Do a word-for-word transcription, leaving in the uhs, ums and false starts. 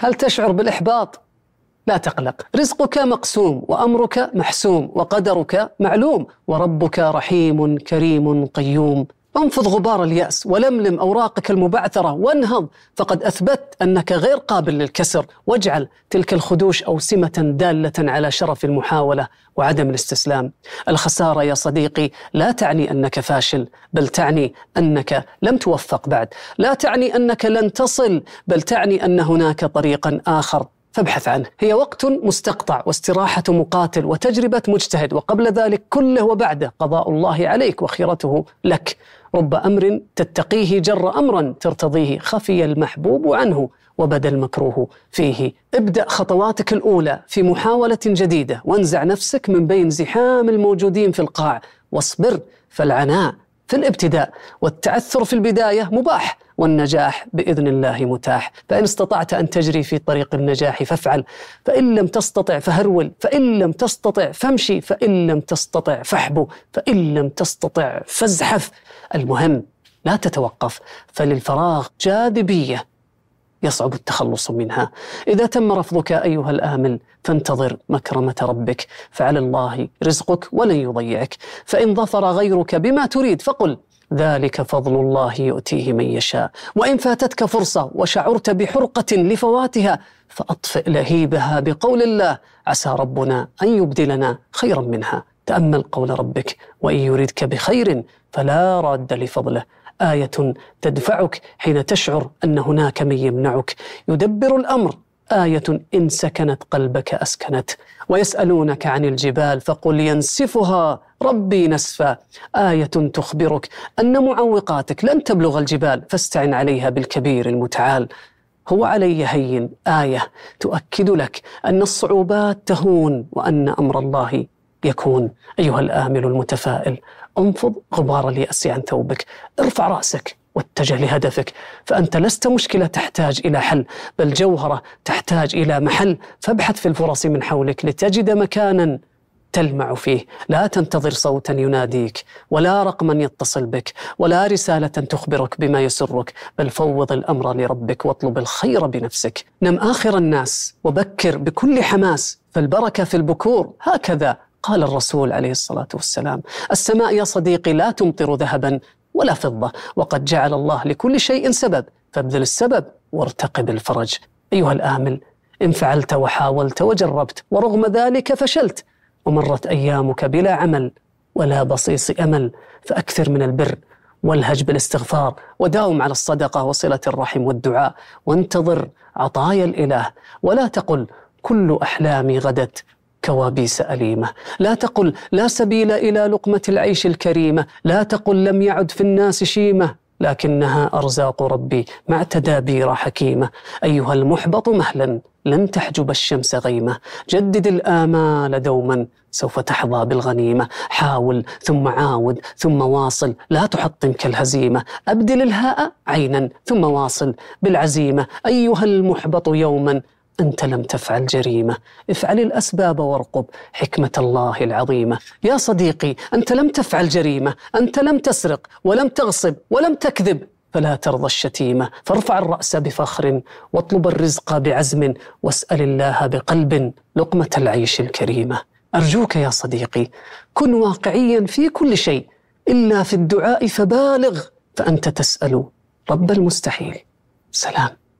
هل تشعر بالإحباط؟ لا تقلق، رزقك مقسوم وأمرك محسوم وقدرك معلوم وربك رحيم كريم قيوم. انفض غبار اليأس ولملم أوراقك المبعثرة وانهض، فقد أثبت أنك غير قابل للكسر، واجعل تلك الخدوش أوسمة دالة على شرف المحاولة وعدم الاستسلام. الخسارة يا صديقي لا تعني أنك فاشل، بل تعني أنك لم توفق بعد، لا تعني أنك لن تصل، بل تعني أن هناك طريقا آخر فابحث عنه. هي وقت مستقطع واستراحة مقاتل وتجربة مجتهد، وقبل ذلك كله وبعده قضاء الله عليك وخيرته لك. رب أمر تتقيه جر أمرا ترتضيه، خفي المحبوب عنه وبدا المكروه فيه. ابدأ خطواتك الأولى في محاولة جديدة، وانزع نفسك من بين زحام الموجودين في القاع، واصبر، فالعناء في الابتداء والتعثر في البداية مباح، والنجاح بإذن الله متاح. فإن استطعت أن تجري في طريق النجاح فافعل، فإن لم تستطع فهرول، فإن لم تستطع فامشي، فإن لم تستطع فاحبو، فإن لم تستطع فازحف. المهم لا تتوقف، فللفراغ جاذبية يصعب التخلص منها. إذا تم رفضك أيها الآمل فانتظر مكرمة ربك، فعلى الله رزقك ولن يضيعك. فإن ظفر غيرك بما تريد فقل ذلك فضل الله يؤتيه من يشاء. وإن فاتتك فرصة وشعرت بحرقة لفواتها فأطفئ لهيبها بقول الله عسى ربنا أن يبدلنا خيرا منها. تأمل قول ربك وإن يردك بخير فلا راد لفضله. آية تدفعك حين تشعر أن هناك من يمنعك. يدبر الأمر آية إن سكنت قلبك أسكنت. ويسألونك عن الجبال فقل ينسفها ربي نسفا. آية تخبرك أن معوقاتك لن تبلغ الجبال، فاستعن عليها بالكبير المتعال. هو علي هين. آية تؤكد لك أن الصعوبات تهون وأن أمر الله يكون. أيها الآمل المتفائل، انفض غبار اليأس عن ثوبك، ارفع رأسك واتجه لهدفك، فأنت لست مشكلة تحتاج إلى حل، بل جوهرة تحتاج إلى محل. فابحث في الفرص من حولك لتجد مكانا تلمع فيه. لا تنتظر صوتا يناديك، ولا رقما يتصل بك، ولا رسالة تخبرك بما يسرك، بل فوض الأمر لربك واطلب الخير بنفسك. نم آخر الناس وبكر بكل حماس، فالبركة في البكور، هكذا قال الرسول عليه الصلاة والسلام. السماء يا صديقي لا تمطر ذهبا ولا فضة، وقد جعل الله لكل شيء سبب، فابذل السبب وارتقب الفرج. أيها الآمل، إن فعلت وحاولت وجربت ورغم ذلك فشلت، ومرت أيامك بلا عمل ولا بصيص أمل، فأكثر من البر والهج بالاستغفار، وداوم على الصدقة وصلة الرحم والدعاء، وانتظر عطايا الإله. ولا تقل كل أحلامي غدت كوابيس أليمة. لا تقل لا سبيل إلى لقمة العيش الكريمة. لا تقل لم يعد في الناس شيمة، لكنها أرزاق ربي مع تدابير حكيمة. أيها المحبط مهلا لن تحجب الشمس غيمة، جدد الآمال دوما سوف تحظى بالغنيمة. حاول ثم عاود ثم واصل، لا تحطمك الهزيمة. أبدل الهاء عينا ثم واصل بالعزيمة. أيها المحبط يوما أنت لم تفعل جريمة، افعل الأسباب وارقب حكمة الله العظيمة. يا صديقي أنت لم تفعل جريمة، أنت لم تسرق ولم تغصب ولم تكذب، فلا ترضى الشتيمة. فارفع الرأس بفخر واطلب الرزق بعزم، واسأل الله بقلب لقمة العيش الكريمة. أرجوك يا صديقي كن واقعيا في كل شيء، إلا في الدعاء فبالغ، فأنت تسأل رب المستحيل. سلام.